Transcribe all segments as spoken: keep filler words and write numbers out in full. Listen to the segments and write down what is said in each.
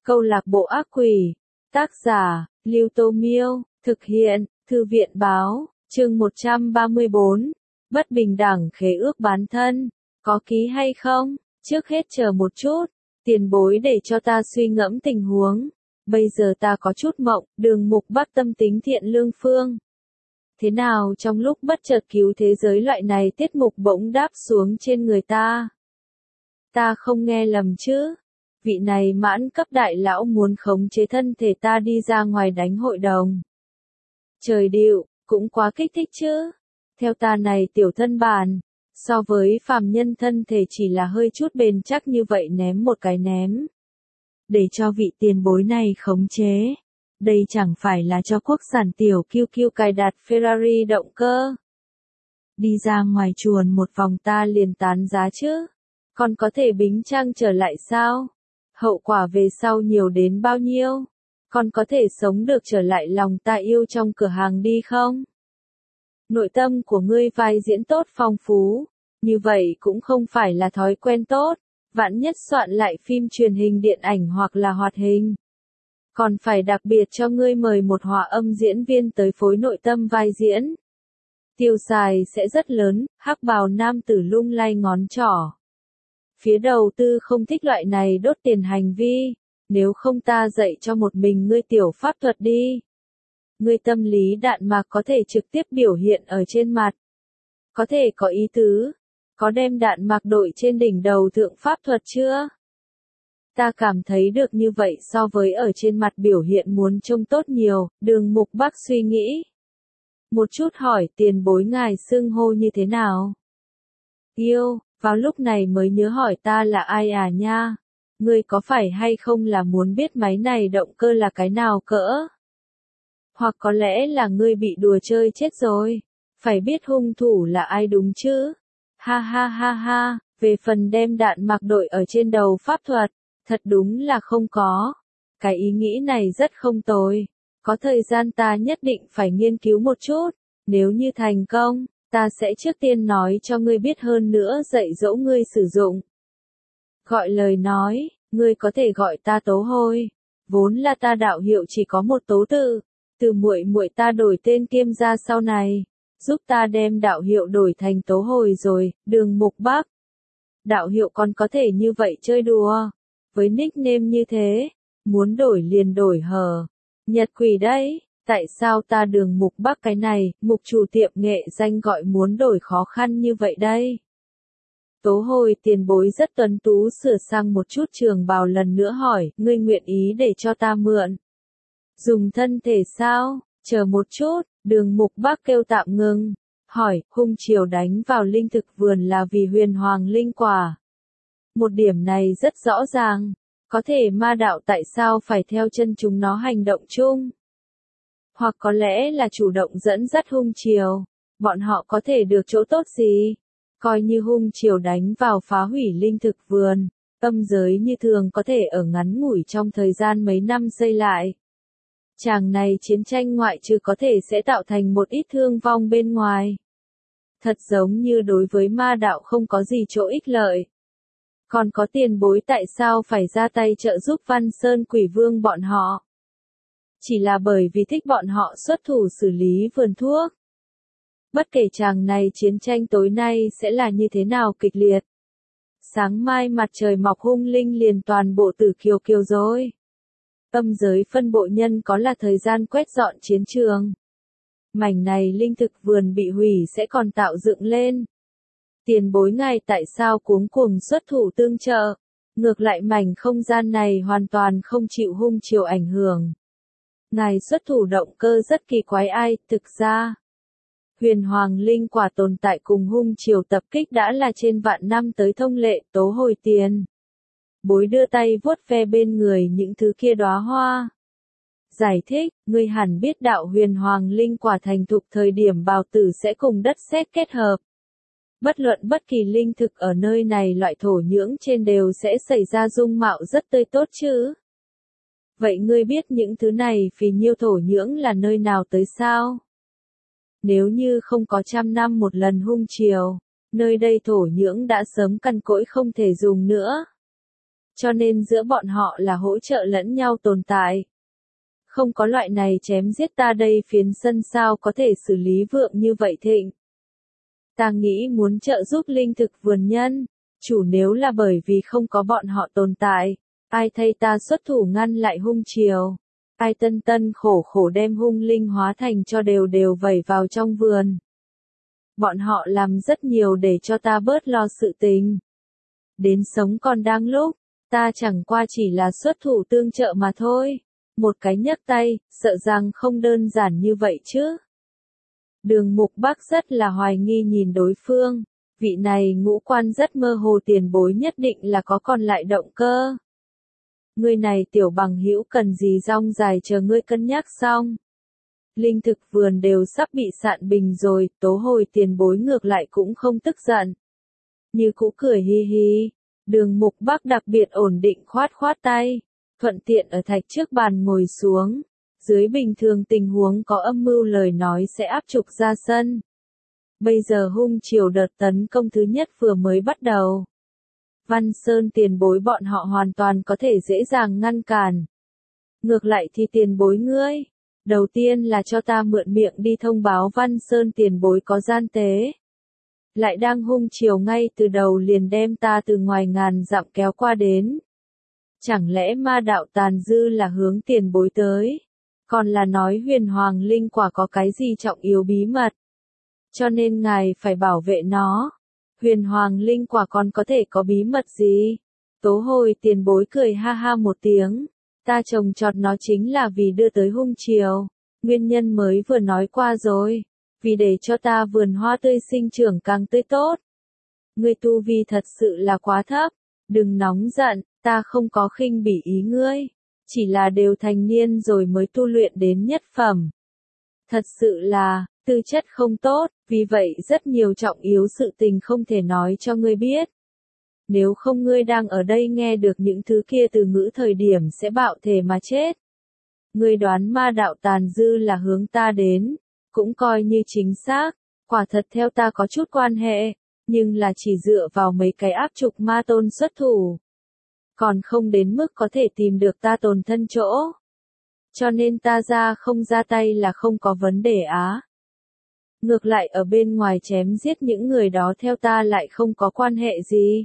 Câu lạc bộ ác quỷ. Tác giả, Lưu Tô Miêu. Thực hiện, Thư viện Báo. Chương một trăm ba mươi bốn. Bất bình đẳng khế ước bán thân. Có ký hay không? Trước hết chờ một chút. Tiền bối để cho ta suy ngẫm tình huống. Bây giờ ta có chút mộng, Đường Mục Bắc tâm tính thiện lương phương. Thế nào trong lúc bất chợt cứu thế giới loại này tiết mục bỗng đáp xuống trên người ta? Ta không nghe lầm chứ? Vị này mãn cấp đại lão muốn khống chế thân thể ta đi ra ngoài đánh hội đồng. Trời điệu, cũng quá kích thích chứ. Theo ta này tiểu thân bản, so với phàm nhân thân thể chỉ là hơi chút bền chắc như vậy ném một cái ném. Để cho vị tiền bối này khống chế. Đây chẳng phải là cho quốc sản tiểu kiêu kiêu cài đặt Ferrari động cơ. Đi ra ngoài chuồn một vòng ta liền tán giá chứ. Còn có thể bính trang trở lại sao? Hậu quả về sau nhiều đến bao nhiêu? Còn có thể sống được trở lại lòng ta yêu trong cửa hàng đi không? Nội tâm của ngươi vai diễn tốt phong phú. Như vậy cũng không phải là thói quen tốt. Vạn nhất soạn lại phim truyền hình điện ảnh hoặc là hoạt hình. Còn phải đặc biệt cho ngươi mời một hòa âm diễn viên tới phối nội tâm vai diễn. Tiêu xài sẽ rất lớn, hắc bào nam tử lung lay ngón trỏ. Phía đầu tư không thích loại này đốt tiền hành vi, nếu không ta dạy cho một mình ngươi tiểu pháp thuật đi. Ngươi tâm lý đạn mạc có thể trực tiếp biểu hiện ở trên mặt. Có thể có ý tứ, có đem đạn mạc đội trên đỉnh đầu thượng pháp thuật chưa? Ta cảm thấy được như vậy so với ở trên mặt biểu hiện muốn trông tốt nhiều, Đường Mục Bắc suy nghĩ. Một chút hỏi tiền bối ngài xưng hô như thế nào? Yêu, vào lúc này mới nhớ hỏi ta là ai à nha? Ngươi có phải hay không là muốn biết máy này động cơ là cái nào cỡ? Hoặc có lẽ là ngươi bị đùa chơi chết rồi? Phải biết hung thủ là ai đúng chứ? Ha ha ha ha, về phần đem đạn mạc đội ở trên đầu pháp thuật. Thật đúng là không có. Cái ý nghĩ này rất không tồi. Có thời gian ta nhất định phải nghiên cứu một chút. Nếu như thành công, ta sẽ trước tiên nói cho ngươi biết hơn nữa dạy dỗ ngươi sử dụng. Gọi lời nói, ngươi có thể gọi ta Tố Hôi. Vốn là ta đạo hiệu chỉ có một tố tự. Từ muội muội ta đổi tên kiêm ra sau này. Giúp ta đem đạo hiệu đổi thành Tố Hồi rồi, Đường Mục Bắc. Đạo hiệu còn có thể như vậy chơi đùa. Với nickname như thế, muốn đổi liền đổi hờ. Nhật quỷ đấy, tại sao ta Đường Mục Bắc cái này, mục chủ tiệm nghệ danh gọi muốn đổi khó khăn như vậy đây? Tố Hồi tiền bối rất tuấn tú sửa sang một chút trường bào lần nữa hỏi, ngươi nguyện ý để cho ta mượn. Dùng thân thể sao? Chờ một chút, Đường Mục Bắc kêu tạm ngừng. Hỏi, hung chiều đánh vào linh thực vườn là vì huyền hoàng linh quả. Một điểm này rất rõ ràng, có thể ma đạo tại sao phải theo chân chúng nó hành động chung? Hoặc có lẽ là chủ động dẫn dắt hung chiều, bọn họ có thể được chỗ tốt gì? Coi như hung chiều đánh vào phá hủy linh thực vườn, âm giới như thường có thể ở ngắn ngủi trong thời gian mấy năm xây lại. Chàng này chiến tranh ngoại trừ có thể sẽ tạo thành một ít thương vong bên ngoài. Thật giống như đối với ma đạo không có gì chỗ ích lợi. Còn có tiền bối tại sao phải ra tay trợ giúp Văn Sơn Quỷ Vương bọn họ? Chỉ là bởi vì thích bọn họ xuất thủ xử lý vườn thuốc. Bất kể chàng này chiến tranh tối nay sẽ là như thế nào kịch liệt. Sáng mai mặt trời mọc hung linh liền toàn bộ tử kiều kiều rồi. Âm giới phân bộ nhân có là thời gian quét dọn chiến trường. Mảnh này linh thực vườn bị hủy sẽ còn tạo dựng lên. Tiền bối ngài tại sao cuống cuồng xuất thủ tương trợ? Ngược lại mảnh không gian này hoàn toàn không chịu hung chiều ảnh hưởng. Ngài xuất thủ động cơ rất kỳ quái ai, thực ra. Huyền hoàng linh quả tồn tại cùng hung chiều tập kích đã là trên vạn năm tới thông lệ, Tố Hồi tiền. Bối đưa tay vuốt ve bên người những thứ kia đóa hoa. Giải thích, ngươi hẳn biết đạo huyền hoàng linh quả thành thục thời điểm bào tử sẽ cùng đất sét kết hợp. Bất luận bất kỳ linh thực ở nơi này loại thổ nhưỡng trên đều sẽ xảy ra dung mạo rất tươi tốt chứ. Vậy ngươi biết những thứ này phì nhiêu thổ nhưỡng là nơi nào tới sao? Nếu như không có trăm năm một lần hung chiều, nơi đây thổ nhưỡng đã sớm cằn cỗi không thể dùng nữa. cho nên giữa bọn họ là hỗ trợ lẫn nhau tồn tại. Không có loại này chém giết ta đây phiến sân sao có thể xử lý vượng như vậy thịnh. Ta nghĩ muốn trợ giúp linh thực vườn nhân, chủ nếu là bởi vì không có bọn họ tồn tại, ai thay ta xuất thủ ngăn lại hung triều, ai tân tân khổ khổ đem hung linh hóa thành cho đều đều vẩy vào trong vườn. Bọn họ làm rất nhiều để cho ta bớt lo sự tình. Đến sống còn đang lúc, ta chẳng qua chỉ là xuất thủ tương trợ mà thôi. Một cái nhấc tay, sợ rằng không đơn giản như vậy chứ. Đường Mục Bắc rất là hoài nghi nhìn đối phương, vị này ngũ quan rất mơ hồ tiền bối nhất định là có còn lại động cơ. Ngươi này tiểu bằng hữu cần gì rong dài chờ ngươi cân nhắc xong. Linh thực vườn đều sắp bị sạn bình rồi, tố hồi tiền bối ngược lại cũng không tức giận. Như cũ cười hi hi, Đường Mục Bắc đặc biệt ổn định khoát khoát tay, thuận tiện ở thạch trước bàn ngồi xuống. Dưới bình thường tình huống có âm mưu lời nói sẽ áp trục ra sân. Bây giờ hung triều đợt tấn công thứ nhất vừa mới bắt đầu. Văn Sơn tiền bối bọn họ hoàn toàn có thể dễ dàng ngăn cản. Ngược lại thì tiền bối ngươi, đầu tiên là cho ta mượn miệng đi thông báo Văn Sơn tiền bối có gian tế. Lại đang hung triều ngay từ đầu liền đem ta từ ngoài ngàn dặm kéo qua đến. Chẳng lẽ ma đạo tàn dư là hướng tiền bối tới? Còn là nói huyền hoàng linh quả có cái gì trọng yếu bí mật. Cho nên ngài phải bảo vệ nó. Huyền hoàng linh quả còn có thể có bí mật gì? Tố hồi tiền bối cười ha ha một tiếng. Ta trồng trọt nó chính là vì đưa tới hung triều. Nguyên nhân mới vừa nói qua rồi. Vì để cho ta vườn hoa tươi sinh trưởng càng tươi tốt. Ngươi tu vi thật sự là quá thấp. Đừng nóng giận, ta không có khinh bỉ ý ngươi. Chỉ là đều thành niên rồi mới tu luyện đến nhất phẩm. Thật sự là, tư chất không tốt, vì vậy rất nhiều trọng yếu sự tình không thể nói cho ngươi biết. Nếu không ngươi đang ở đây nghe được những thứ kia từ ngữ thời điểm sẽ bạo thể mà chết. Ngươi đoán ma đạo tàn dư là hướng ta đến, cũng coi như chính xác, quả thật theo ta có chút quan hệ, nhưng là chỉ dựa vào mấy cái áp trục ma tôn xuất thủ. Còn không đến mức có thể tìm được ta tồn thân chỗ. Cho nên ta ra không ra tay là không có vấn đề á. Ngược lại ở bên ngoài chém giết những người đó theo ta lại không có quan hệ gì.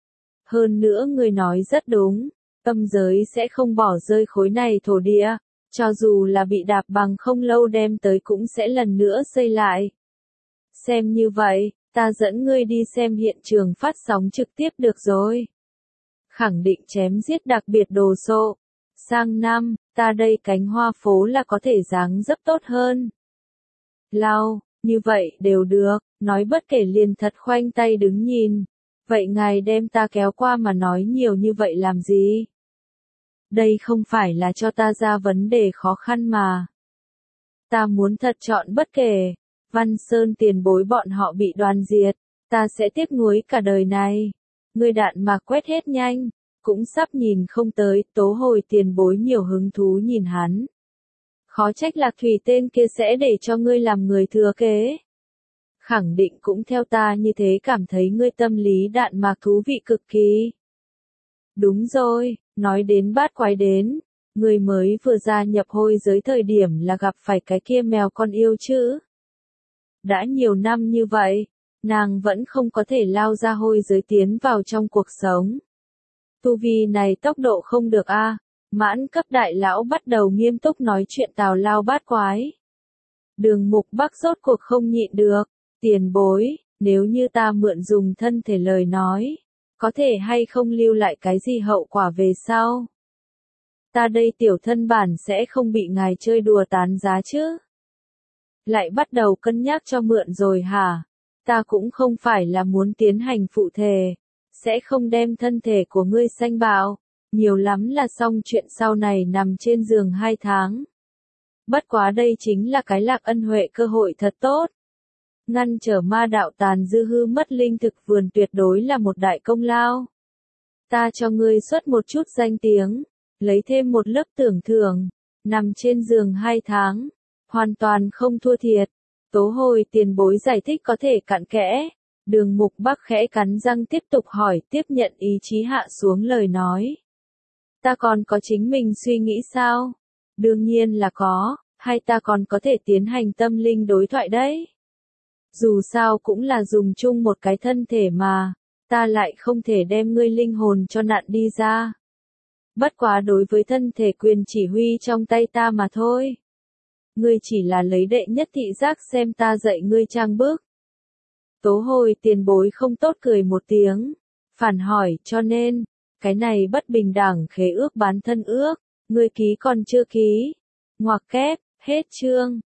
Hơn nữa người nói rất đúng, âm giới sẽ không bỏ rơi khối này thổ địa, cho dù là bị đạp bằng không lâu đem tới cũng sẽ lần nữa xây lại. Xem như vậy, ta dẫn ngươi đi xem hiện trường phát sóng trực tiếp được rồi. Khẳng định chém giết đặc biệt đồ sộ. Sang năm, ta đây cánh hoa phố là có thể dáng dấp tốt hơn. Lao, như vậy đều được, nói bất kể liền thật khoanh tay đứng nhìn. Vậy ngài đem ta kéo qua mà nói nhiều như vậy làm gì? Đây không phải là cho ta ra vấn đề khó khăn mà. Ta muốn thật chọn bất kể. Văn Sơn tiền bối bọn họ bị đoàn diệt, ta sẽ tiếc nuối cả đời này. Ngươi đạn mà quét hết nhanh, cũng sắp nhìn không tới, tố hồi tiền bối nhiều hứng thú nhìn hắn. Khó trách Lạc Thủy tên kia sẽ để cho ngươi làm người thừa kế. Khẳng định cũng theo ta như thế cảm thấy ngươi tâm lý đạn mạc thú vị cực kỳ. Đúng rồi, nói đến bát quái đến, ngươi mới vừa gia nhập hôi giới thời điểm là gặp phải cái kia mèo con yêu chứ. Đã nhiều năm như vậy, nàng vẫn không có thể lao ra hôi giới tiến vào trong cuộc sống. Tu vi này tốc độ không được a. À. Mãn cấp đại lão bắt đầu nghiêm túc nói chuyện tào lao bát quái. Đường Mục Bắc rốt cuộc không nhịn được, tiền bối, nếu như ta mượn dùng thân thể lời nói, có thể hay không lưu lại cái gì hậu quả về sau. Ta đây tiểu thân bản sẽ không bị ngài chơi đùa tán giá chứ. Lại bắt đầu cân nhắc cho mượn rồi hả? Ta cũng không phải là muốn tiến hành phụ thề, sẽ không đem thân thể của ngươi sanh bạo, nhiều lắm là xong chuyện sau này nằm trên giường hai tháng. Bất quá đây chính là cái lạc ân huệ cơ hội thật tốt. Ngăn trở ma đạo tàn dư hư mất linh thực vườn tuyệt đối là một đại công lao. Ta cho ngươi xuất một chút danh tiếng, lấy thêm một lớp tưởng thưởng, nằm trên giường hai tháng, hoàn toàn không thua thiệt. Tố hồi tiền bối giải thích có thể cặn kẽ. Đường Mục Bắc khẽ cắn răng tiếp tục hỏi tiếp nhận ý chí hạ xuống lời nói. Ta còn có chính mình suy nghĩ sao? Đương nhiên là có, hay ta còn có thể tiến hành tâm linh đối thoại đấy. Dù sao cũng là dùng chung một cái thân thể mà, ta lại không thể đem ngươi linh hồn cho nặn đi ra. Bất quá đối với thân thể quyền chỉ huy trong tay ta mà thôi. Ngươi chỉ là lấy đệ nhất thị giác xem ta dạy ngươi trang bước. Tố Hồi tiền bối không tốt cười một tiếng, phản hỏi cho nên, cái này bất bình đẳng khế ước bán thân ước, ngươi ký còn chưa ký. Ngoặc kép, hết chương.